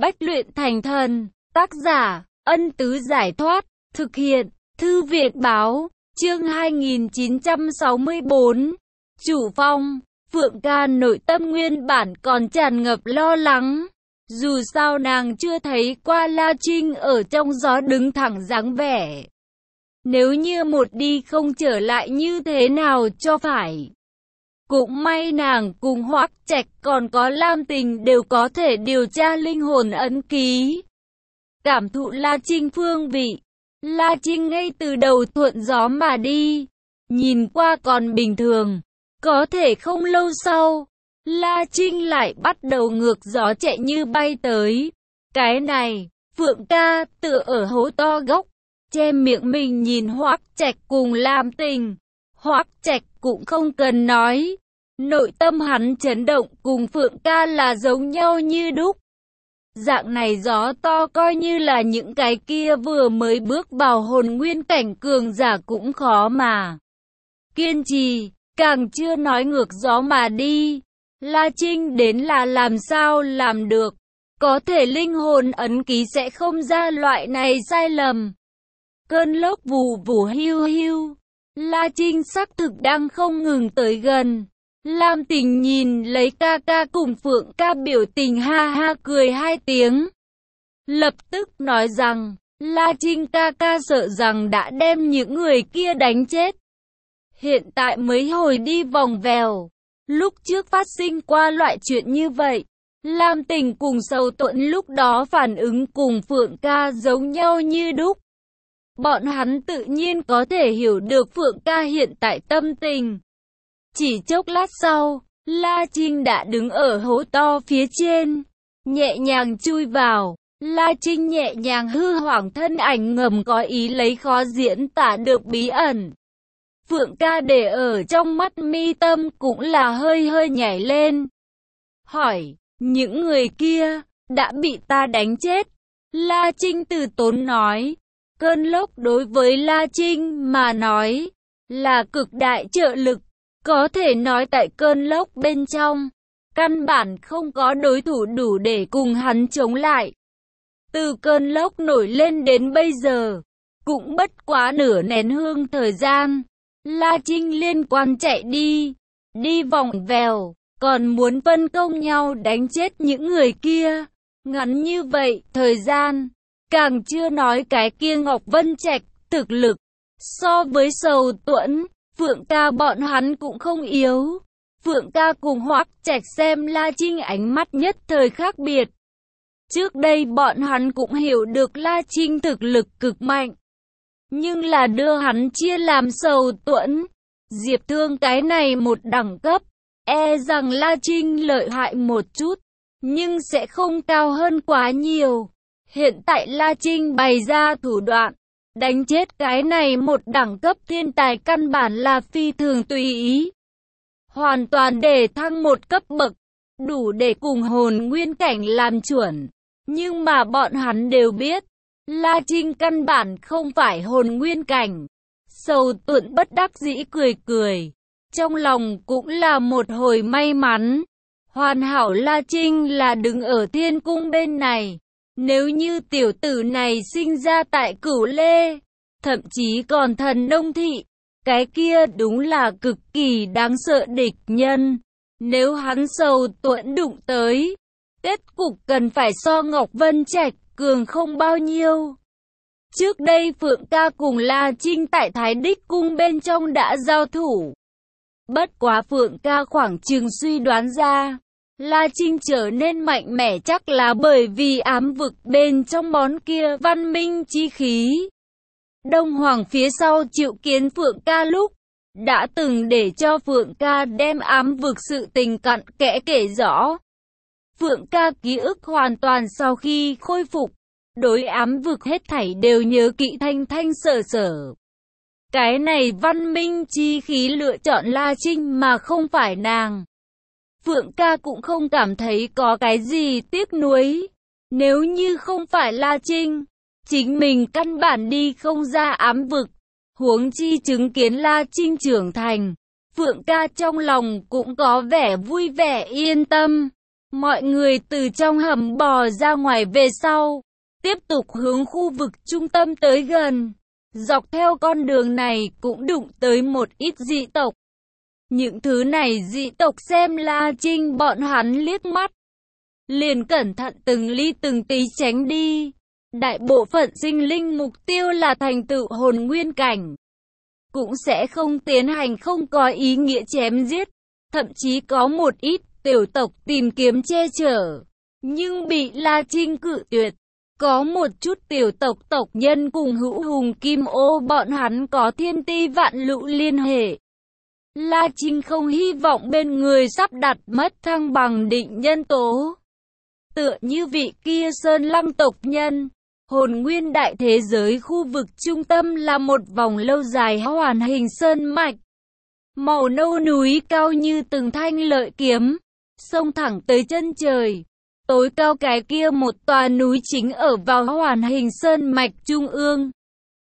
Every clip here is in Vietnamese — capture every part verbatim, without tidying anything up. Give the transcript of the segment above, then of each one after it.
Bách luyện thành thần, tác giả, Ân Tứ Giải Thoát, thực hiện, Thư Việt Báo, chương hai nghìn chín trăm sáu mươi tư, Chủ Phong, Phượng Ca nội tâm nguyên bản còn tràn ngập lo lắng. Dù sao nàng chưa thấy qua La Trinh ở trong gió đứng thẳng dáng vẻ. Nếu như một đi không trở lại như thế nào cho phải. Cũng may nàng cùng Hoắc Trạch còn có Lam Tình đều có thể điều tra linh hồn ấn ký. Cảm thụ La Trinh phương vị. La Trinh ngay từ đầu thuận gió mà đi. Nhìn qua còn bình thường. Có thể không lâu sau, La Trinh lại bắt đầu ngược gió chạy như bay tới. Cái này, Phượng Ca tựa ở hố to gốc, che miệng mình nhìn Hoắc Trạch cùng Lam Tình. Hoắc Trạch cũng không cần nói. Nội tâm hắn chấn động cùng Phượng Ca là giống nhau như đúc. Dạng này gió to coi như là những cái kia vừa mới bước vào hồn nguyên cảnh cường giả cũng khó mà kiên trì, càng chưa nói ngược gió mà đi. La Trinh đến là làm sao làm được, có thể linh hồn ấn ký sẽ không ra loại này sai lầm. Cơn lốc vù vù hiu hiu, La Trinh xác thực đang không ngừng tới gần. Lam Tình nhìn lấy ca ca cùng Phượng Ca biểu tình ha ha cười hai tiếng. Lập tức nói rằng, La Trinh ca ca sợ rằng đã đem những người kia đánh chết. Hiện tại mới hồi đi vòng vèo. Lúc trước phát sinh qua loại chuyện như vậy. Lam Tình cùng Sầu Tuẫn lúc đó phản ứng cùng Phượng Ca giống nhau như đúc. Bọn hắn tự nhiên có thể hiểu được Phượng Ca hiện tại tâm tình. Chỉ chốc lát sau, La Trinh đã đứng ở hố to phía trên, nhẹ nhàng chui vào. La Trinh nhẹ nhàng hư hoảng thân ảnh ngầm có ý lấy khó diễn tả được bí ẩn. Phượng Ca để ở trong mắt mi tâm cũng là hơi hơi nhảy lên. Hỏi, những người kia, đã bị ta đánh chết? La Trinh từ tốn nói, cơn lốc đối với La Trinh mà nói, là cực đại trợ lực. Có thể nói tại cơn lốc bên trong, căn bản không có đối thủ đủ để cùng hắn chống lại. Từ cơn lốc nổi lên đến bây giờ, cũng bất quá nửa nén hương thời gian. La Trinh liên quan chạy đi, đi vòng vèo, còn muốn phân công nhau đánh chết những người kia. Ngắn như vậy, thời gian, càng chưa nói cái kia Ngọc Vân Trạch, thực lực, so với Sầu Tuẫn, Phượng Ca bọn hắn cũng không yếu. Phượng Ca cùng Hoắc Trạch xem La Trinh ánh mắt nhất thời khác biệt. Trước đây bọn hắn cũng hiểu được La Trinh thực lực cực mạnh. Nhưng là đưa hắn chia làm Sầu Tuẫn, Diệp Thương cái này một đẳng cấp. E rằng La Trinh lợi hại một chút, nhưng sẽ không cao hơn quá nhiều. Hiện tại La Trinh bày ra thủ đoạn. Đánh chết cái này một đẳng cấp thiên tài căn bản là phi thường tùy ý. Hoàn toàn để thăng một cấp bậc, đủ để cùng hồn nguyên cảnh làm chuẩn. Nhưng mà bọn hắn đều biết, La Trinh căn bản không phải hồn nguyên cảnh. Sầu Tuẫn bất đắc dĩ cười cười. Trong lòng cũng là một hồi may mắn. Hoàn hảo La Trinh là đứng ở thiên cung bên này. Nếu như tiểu tử này sinh ra tại Cửu Lê, thậm chí còn Thần Nông Thị, cái kia đúng là cực kỳ đáng sợ địch nhân. Nếu hắn Sầu Tuẫn đụng tới, kết cục cần phải so Ngọc Vân Trạch cường không bao nhiêu. Trước đây Phượng Ca cùng La Trinh tại Thái Đích Cung bên trong đã giao thủ. Bất quá Phượng Ca khoảng chừng suy đoán ra, La Trinh trở nên mạnh mẽ chắc là bởi vì ám vực bên trong món kia văn minh chi khí. Đông Hoàng phía sau triệu kiến Phượng Ca lúc, đã từng để cho Phượng Ca đem ám vực sự tình cặn kẽ kể rõ. Phượng Ca ký ức hoàn toàn sau khi khôi phục, đối ám vực hết thảy đều nhớ kỹ thanh thanh sở sở. Cái này văn minh chi khí lựa chọn La Trinh mà không phải nàng. Phượng Ca cũng không cảm thấy có cái gì tiếc nuối. Nếu như không phải La Trinh, chính mình căn bản đi không ra ám vực. Huống chi chứng kiến La Trinh trưởng thành, Phượng Ca trong lòng cũng có vẻ vui vẻ yên tâm. Mọi người từ trong hầm bò ra ngoài về sau, tiếp tục hướng khu vực trung tâm tới gần. Dọc theo con đường này cũng đụng tới một ít dị tộc. Những thứ này dị tộc xem La Trinh bọn hắn liếc mắt, liền cẩn thận từng ly từng tí tránh đi. Đại bộ phận sinh linh mục tiêu là thành tựu hồn nguyên cảnh, cũng sẽ không tiến hành không có ý nghĩa chém giết. Thậm chí có một ít tiểu tộc tìm kiếm che chở, nhưng bị La Trinh cự tuyệt. Có một chút tiểu tộc tộc nhân cùng hữu hùng kim ô bọn hắn có thiên ti vạn lũ liên hệ. La Trinh không hy vọng bên người sắp đặt mất thăng bằng định nhân tố. Tựa như vị kia Sơn Lăng tộc nhân, hồn nguyên đại thế giới khu vực trung tâm là một vòng lâu dài hoàn hình sơn mạch. Màu nâu núi cao như từng thanh lợi kiếm, xông thẳng tới chân trời. Tối cao cái kia một tòa núi chính ở vào hoàn hình sơn mạch trung ương.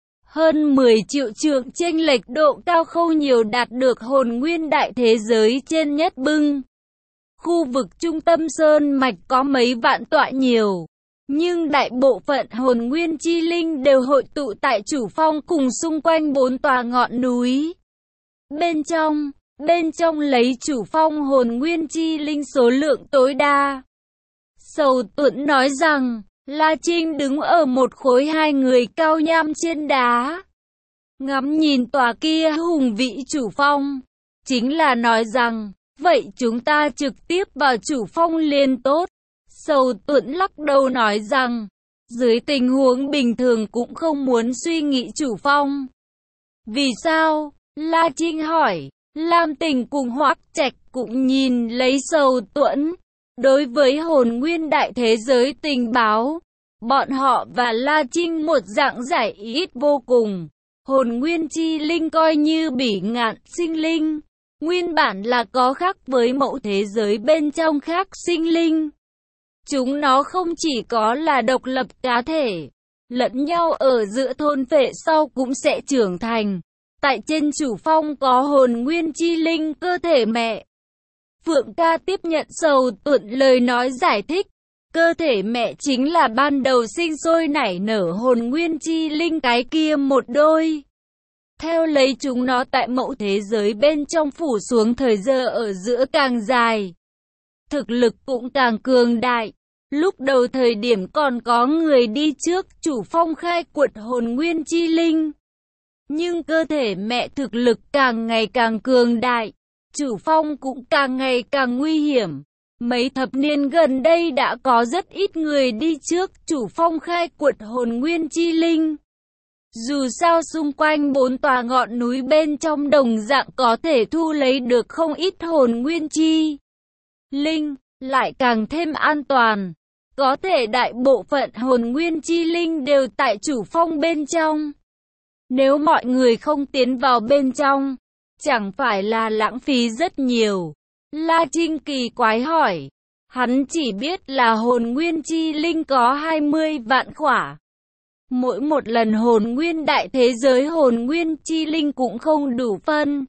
Hơn mười triệu trượng chênh lệch độ cao không nhiều đạt được hồn nguyên đại thế giới trên nhất bưng. Khu vực trung tâm sơn mạch có mấy vạn tọa nhiều, nhưng đại bộ phận hồn nguyên chi linh đều hội tụ tại chủ phong cùng xung quanh bốn tòa ngọn núi. Bên trong, bên trong lấy chủ phong hồn nguyên chi linh số lượng tối đa. Sầu Tuẫn nói rằng, La Trinh đứng ở một khối hai người cao nham trên đá, ngắm nhìn tòa kia hùng vĩ chủ phong, chính là nói rằng, vậy chúng ta trực tiếp vào chủ phong liền tốt. Sầu Tuẫn lắc đầu nói rằng, dưới tình huống bình thường cũng không muốn suy nghĩ chủ phong. Vì sao? La Trinh hỏi. Lam Tình cùng Hoắc Trạch cũng nhìn lấy Sầu Tuẫn. Đối với hồn nguyên đại thế giới tình báo, bọn họ và La Trinh một dạng giải ít vô cùng. Hồn nguyên chi linh coi như bỉ ngạn sinh linh, nguyên bản là có khác với mẫu thế giới bên trong khác sinh linh. Chúng nó không chỉ có là độc lập cá thể, lẫn nhau ở giữa thôn phệ sau cũng sẽ trưởng thành. Tại trên chủ phong có hồn nguyên chi linh cơ thể mẹ. Phượng ca tiếp nhận Sầu Tuẫn lời nói giải thích. Cơ thể mẹ chính là ban đầu sinh sôi nảy nở hồn nguyên chi linh cái kia một đôi. Theo lấy chúng nó tại mẫu thế giới bên trong phủ xuống thời giờ ở giữa càng dài, thực lực cũng càng cường đại. Lúc đầu thời điểm còn có người đi trước chủ phong khai quật hồn nguyên chi linh. Nhưng cơ thể mẹ thực lực càng ngày càng cường đại, chủ phong cũng càng ngày càng nguy hiểm. Mấy thập niên gần đây đã có rất ít người đi trước chủ phong khai quật hồn nguyên chi linh. Dù sao xung quanh bốn tòa ngọn núi bên trong đồng dạng có thể thu lấy được không ít hồn nguyên chi linh, lại càng thêm an toàn. Có thể đại bộ phận hồn nguyên chi linh đều tại chủ phong bên trong. Nếu mọi người không tiến vào bên trong, chẳng phải là lãng phí rất nhiều. La Trinh kỳ quái hỏi. Hắn chỉ biết là hồn nguyên chi linh có hai mươi vạn khỏa. Mỗi một lần hồn nguyên đại thế giới hồn nguyên chi linh cũng không đủ phân.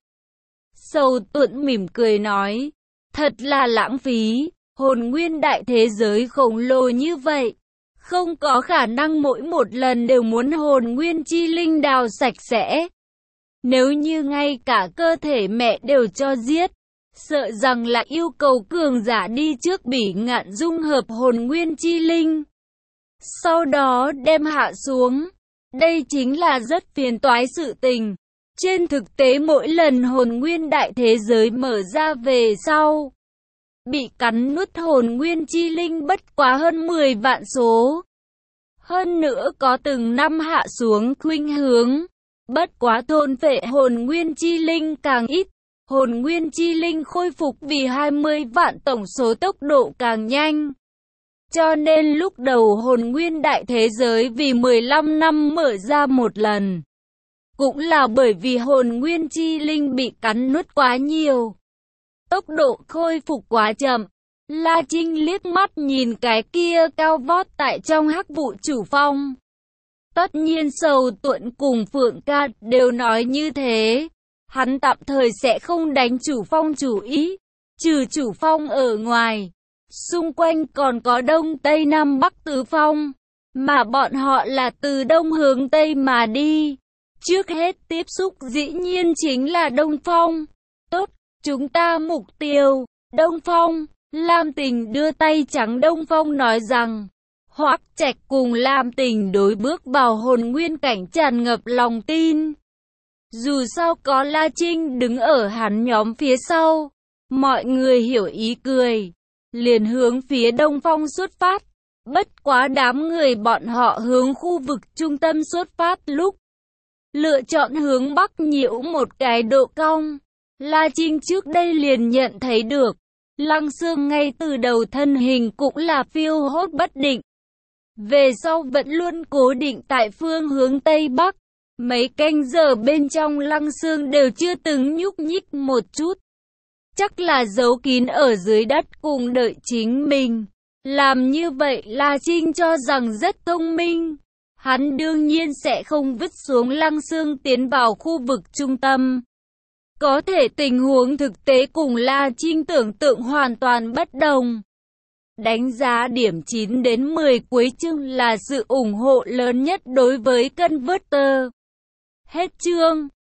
Sầu Tuẫn mỉm cười nói. Thật là lãng phí. Hồn nguyên đại thế giới khổng lồ như vậy, không có khả năng mỗi một lần đều muốn hồn nguyên chi linh đào sạch sẽ. Nếu như ngay cả cơ thể mẹ đều cho giết, sợ rằng là yêu cầu cường giả đi trước bỉ ngạn dung hợp hồn nguyên chi linh, sau đó đem hạ xuống. Đây chính là rất phiền toái sự tình. Trên thực tế mỗi lần hồn nguyên đại thế giới mở ra về sau, bị cắn nuốt hồn nguyên chi linh bất quá hơn mười vạn số. Hơn nữa có từng năm hạ xuống khuynh hướng. Bất quá thôn phệ hồn nguyên chi linh càng ít. Hồn nguyên chi linh khôi phục vì hai mươi vạn tổng số tốc độ càng nhanh. Cho nên lúc đầu hồn nguyên đại thế giới vì mười lăm năm mở ra một lần. Cũng là bởi vì hồn nguyên chi linh bị cắn nuốt quá nhiều. Tốc độ khôi phục quá chậm. La Trinh liếc mắt nhìn cái kia cao vót tại trong hắc vụ chủ phong. Tất nhiên Sầu Tuẫn cùng Phượng ca đều nói như thế. Hắn tạm thời sẽ không đánh chủ phong chủ ý. Trừ chủ phong ở ngoài, Xung quanh còn có Đông Tây Nam Bắc tứ phong, mà bọn họ là từ Đông hướng Tây mà đi. Trước hết tiếp xúc dĩ nhiên chính là Đông Phong. Tốt, chúng ta mục tiêu, Đông Phong. Lam Tình đưa tay trắng Đông Phong nói rằng, Hoắc Trạch cùng Lam Tình đối bước vào hồn nguyên cảnh tràn ngập lòng tin. Dù sao có La Trinh đứng ở hắn nhóm phía sau, mọi người hiểu ý cười, liền hướng phía Đông Phong xuất phát. Bất quá đám người bọn họ hướng khu vực trung tâm xuất phát lúc lựa chọn hướng Bắc nhiễu một cái độ cong. La Trinh trước đây liền nhận thấy được, Lăng Xương ngay từ đầu thân hình cũng là phiêu hốt bất định. Về sau vẫn luôn cố định tại phương hướng Tây Bắc. Mấy canh giờ bên trong Lăng Xương đều chưa từng nhúc nhích một chút. Chắc là giấu kín ở dưới đất cùng đợi chính mình. Làm như vậy La Trinh cho rằng rất thông minh. Hắn đương nhiên sẽ không vứt xuống Lăng Xương tiến vào khu vực trung tâm. Có thể tình huống thực tế cùng La Trinh tưởng tượng hoàn toàn bất đồng. Đánh giá điểm chín đến mười cuối chương là sự ủng hộ lớn nhất đối với Converter. Hết chương.